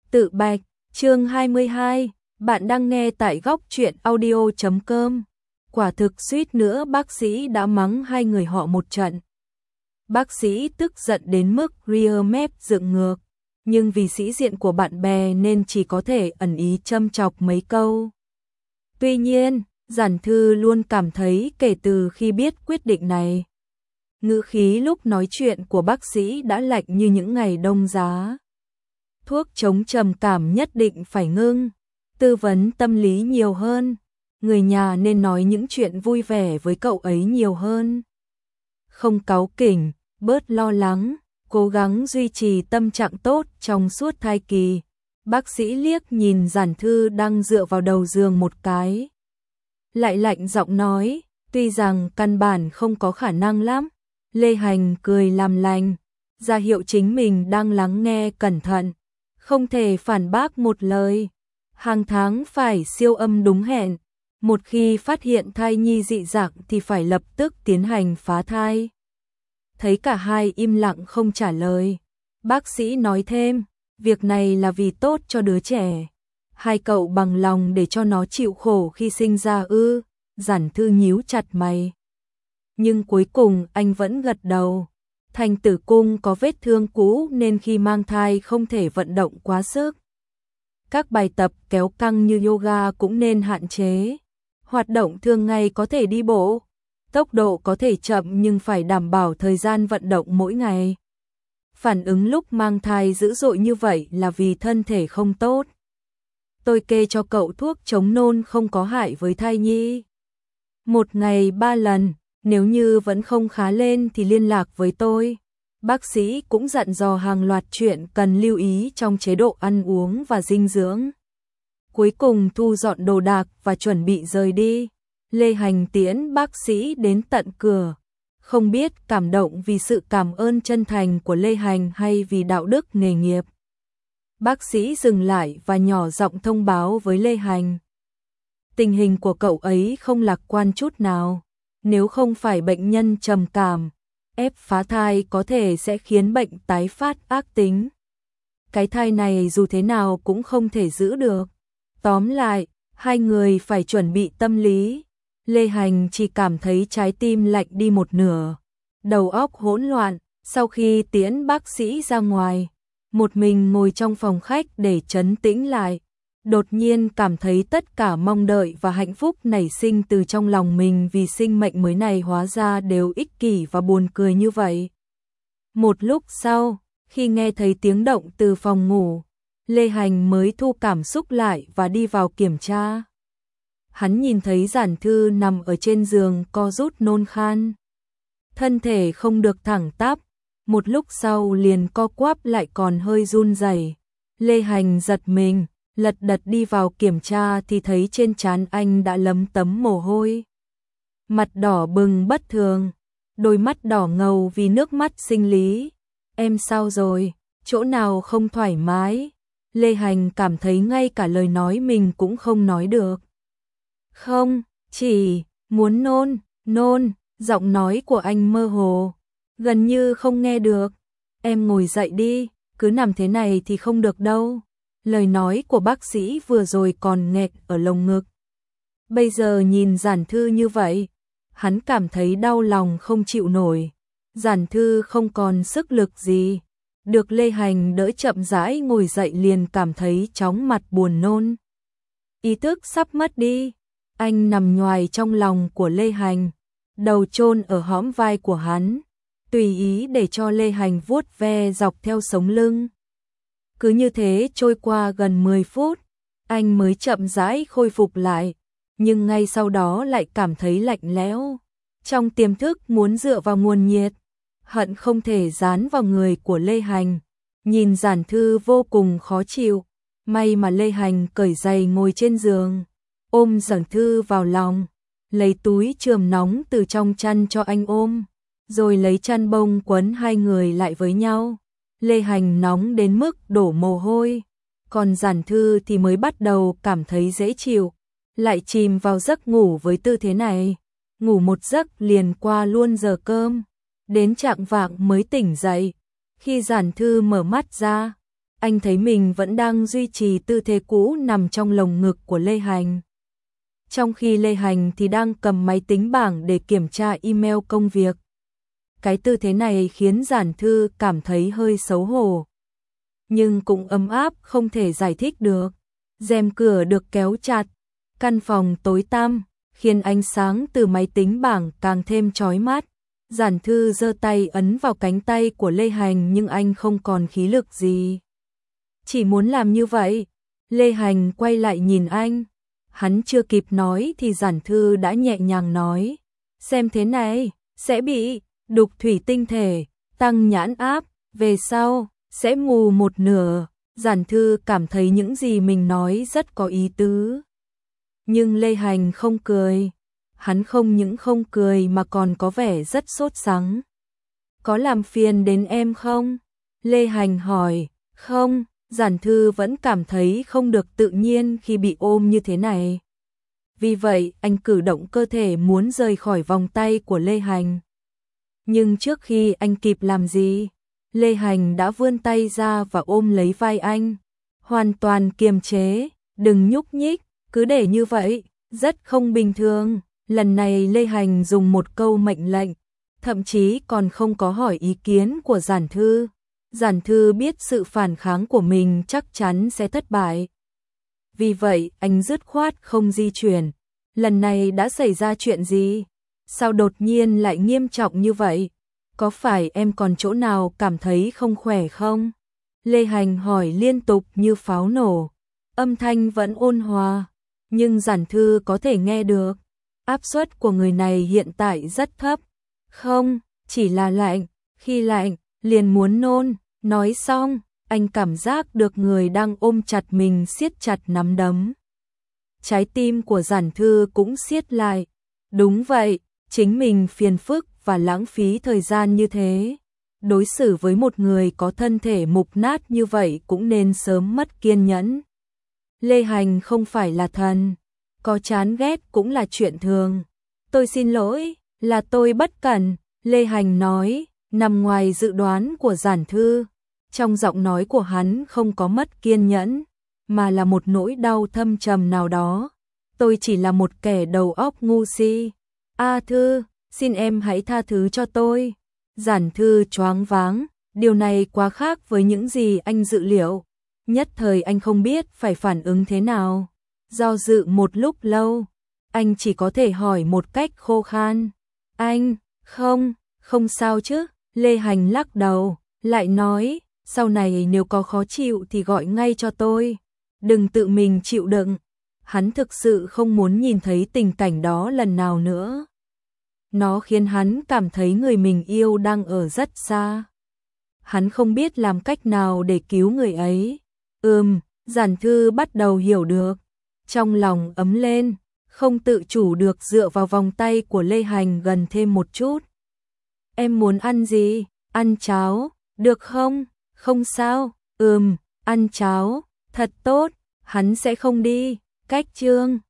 Tự bạch, chương 22, bạn đang nghe tại góc truyện audio.com. Quả thực suýt nữa bác sĩ đã mắng hai người họ một trận. Bác sĩ tức giận đến mức rear mép dựng ngược, nhưng vì sĩ diện của bạn bè nên chỉ có thể ẩn ý châm chọc mấy câu. Tuy nhiên, Giản Thư luôn cảm thấy kể từ khi biết quyết định này, ngữ khí lúc nói chuyện của bác sĩ đã lạnh như những ngày đông giá. Thuốc chống trầm cảm nhất định phải ngưng, tư vấn tâm lý nhiều hơn, người nhà nên nói những chuyện vui vẻ với cậu ấy nhiều hơn. Không cáu kỉnh, bớt lo lắng, cố gắng duy trì tâm trạng tốt trong suốt thai kỳ. Bác sĩ liếc nhìn Giản Thư đang dựa vào đầu giường một cái, lại lạnh giọng nói, tuy rằng căn bản không có khả năng lắm. Lê Hành cười làm lành, ra hiệu chính mình đang lắng nghe cẩn thận, không thể phản bác một lời. Hàng tháng phải siêu âm đúng hẹn, một khi phát hiện thai nhi dị dạng thì phải lập tức tiến hành phá thai. Thấy cả hai im lặng không trả lời, bác sĩ nói thêm, việc này là vì tốt cho đứa trẻ. Hai cậu bằng lòng để cho nó chịu khổ khi sinh ra ư? Giản Thư nhíu chặt mày. Nhưng cuối cùng anh vẫn gật đầu. Thành tử cung có vết thương cũ nên khi mang thai không thể vận động quá sức. Các bài tập kéo căng như yoga cũng nên hạn chế. Hoạt động thường ngày có thể đi bộ. Tốc độ có thể chậm nhưng phải đảm bảo thời gian vận động mỗi ngày. Phản ứng lúc mang thai dữ dội như vậy là vì thân thể không tốt. Tôi kê cho cậu thuốc chống nôn không có hại với thai nhi. Một ngày 3 lần, nếu như vẫn không khá lên thì liên lạc với tôi. Bác sĩ cũng dặn dò hàng loạt chuyện cần lưu ý trong chế độ ăn uống và dinh dưỡng. Cuối cùng thu dọn đồ đạc và chuẩn bị rời đi. Lê Hành tiễn bác sĩ đến tận cửa. Không biết cảm động vì sự cảm ơn chân thành của Lê Hành hay vì đạo đức nghề nghiệp. Bác sĩ dừng lại và nhỏ giọng thông báo với Lê Hành. Tình hình của cậu ấy không lạc quan chút nào. Nếu không phải bệnh nhân trầm cảm, ép phá thai có thể sẽ khiến bệnh tái phát ác tính. Cái thai này dù thế nào cũng không thể giữ được. Tóm lại, hai người phải chuẩn bị tâm lý. Lê Hành chỉ cảm thấy trái tim lạnh đi một nửa, đầu óc hỗn loạn. Sau khi tiễn bác sĩ ra ngoài, một mình ngồi trong phòng khách để trấn tĩnh lại, đột nhiên cảm thấy tất cả mong đợi và hạnh phúc nảy sinh từ trong lòng mình vì sinh mệnh mới này hóa ra đều ích kỷ và buồn cười như vậy. Một lúc sau, khi nghe thấy tiếng động từ phòng ngủ, Lê Hành mới thu cảm xúc lại và đi vào kiểm tra. Hắn nhìn thấy Giản Thư nằm ở trên giường co rút nôn khan. Thân thể không được thẳng tắp, một lúc sau liền co quắp lại còn hơi run rẩy. Lê Hành giật mình, lật đật đi vào kiểm tra thì thấy trên trán anh đã lấm tấm mồ hôi. Mặt đỏ bừng bất thường, đôi mắt đỏ ngầu vì nước mắt sinh lý. Em sao rồi, chỗ nào không thoải mái? Lê Hành cảm thấy ngay cả lời nói mình cũng không nói được. Không, chỉ muốn nôn, giọng nói của anh mơ hồ, gần như không nghe được. Em ngồi dậy đi, cứ nằm thế này thì không được đâu. Lời nói của bác sĩ vừa rồi còn nghẹt ở lồng ngực. Bây giờ nhìn Giản Thư như vậy, hắn cảm thấy đau lòng không chịu nổi. Giản Thư không còn sức lực gì. Được Lê Hành đỡ chậm rãi ngồi dậy liền cảm thấy chóng mặt buồn nôn. Ý thức sắp mất đi. Anh nằm nhoài trong lòng của Lê Hành, đầu chôn ở hõm vai của hắn, tùy ý để cho Lê Hành vuốt ve dọc theo sống lưng. Cứ như thế trôi qua gần 10 phút, anh mới chậm rãi khôi phục lại, nhưng ngay sau đó lại cảm thấy lạnh lẽo. Trong tiềm thức muốn dựa vào nguồn nhiệt, hận không thể dán vào người của Lê Hành. Nhìn Giản Thư vô cùng khó chịu, may mà Lê Hành cởi giày ngồi trên giường, ôm Giản Thư vào lòng, lấy túi chườm nóng từ trong chăn cho anh ôm, rồi lấy chăn bông quấn hai người lại với nhau. Lê Hành nóng đến mức đổ mồ hôi, còn Giản Thư thì mới bắt đầu cảm thấy dễ chịu, lại chìm vào giấc ngủ với tư thế này. Ngủ một giấc liền qua luôn giờ cơm, đến chạng vạng mới tỉnh dậy. Khi Giản Thư mở mắt ra, Anh thấy mình vẫn đang duy trì tư thế cũ nằm trong lồng ngực của Lê Hành. Trong khi Lê Hành thì đang cầm máy tính bảng để kiểm tra email công việc. Cái tư thế này khiến Giản Thư cảm thấy hơi xấu hổ. Nhưng cũng ấm áp không thể giải thích được. Rèm cửa được kéo chặt, căn phòng tối tăm, khiến ánh sáng từ máy tính bảng càng thêm chói mắt. Giản Thư giơ tay ấn vào cánh tay của Lê Hành nhưng anh không còn khí lực gì. Chỉ muốn làm như vậy. Lê Hành quay lại nhìn anh. Hắn chưa kịp nói thì Giản Thư đã nhẹ nhàng nói. Xem thế này, sẽ bị đục thủy tinh thể, tăng nhãn áp, về sau, sẽ mù một nửa. Giản Thư cảm thấy những gì mình nói rất có ý tứ. Nhưng Lê Hành không cười. Hắn không những không cười mà còn có vẻ rất sốt sắng. Có làm phiền đến em không? Lê Hành hỏi. Không, Giản Thư vẫn cảm thấy không được tự nhiên khi bị ôm như thế này. Vì vậy, anh cử động cơ thể muốn rời khỏi vòng tay của Lê Hành. Nhưng trước khi anh kịp làm gì, Lê Hành đã vươn tay ra và ôm lấy vai anh. Hoàn toàn kiềm chế, đừng nhúc nhích, cứ để như vậy, rất không bình thường. Lần này Lê Hành dùng một câu mệnh lệnh, thậm chí còn không có hỏi ý kiến của Giản Thư. Giản Thư biết sự phản kháng của mình chắc chắn sẽ thất bại. Vì vậy, anh dứt khoát không di chuyển. Lần này đã xảy ra chuyện gì? Sao đột nhiên lại nghiêm trọng như vậy? Có phải em còn chỗ nào cảm thấy không khỏe không? Lê Hành hỏi liên tục như pháo nổ. Âm thanh vẫn ôn hòa, nhưng Giản Thư có thể nghe được. Áp suất của người này hiện tại rất thấp. Không, chỉ là lạnh, khi lạnh, liền muốn nôn. Nói xong, anh cảm giác được người đang ôm chặt mình siết chặt nắm đấm. Trái tim của Giản Thư cũng siết lại. Đúng vậy, chính mình phiền phức và lãng phí thời gian như thế. Đối xử với một người có thân thể mục nát như vậy cũng nên sớm mất kiên nhẫn. Lê Hành không phải là thần, có chán ghét cũng là chuyện thường. Tôi xin lỗi, là tôi bất cẩn, Lê Hành nói, nằm ngoài dự đoán của Giản Thư. Trong giọng nói của hắn không có mất kiên nhẫn, mà là một nỗi đau thâm trầm nào đó. Tôi chỉ là một kẻ đầu óc ngu si. A Thư, xin em hãy tha thứ cho tôi. Giản Thư choáng váng, điều này quá khác với những gì anh dự liệu. Nhất thời anh không biết phải phản ứng thế nào. Do dự một lúc lâu, anh chỉ có thể hỏi một cách khô khan. Anh, không sao chứ. Lê Hành lắc đầu, lại nói, sau này nếu có khó chịu thì gọi ngay cho tôi. Đừng tự mình chịu đựng. Hắn thực sự không muốn nhìn thấy tình cảnh đó lần nào nữa. Nó khiến hắn cảm thấy người mình yêu đang ở rất xa. Hắn không biết làm cách nào để cứu người ấy. Giản Thư bắt đầu hiểu được. Trong lòng ấm lên, không tự chủ được dựa vào vòng tay của Lê Hành gần thêm một chút. Em muốn ăn gì? Ăn cháo, được không? Không sao, ăn cháo, thật tốt, hắn sẽ không đi. Cách chương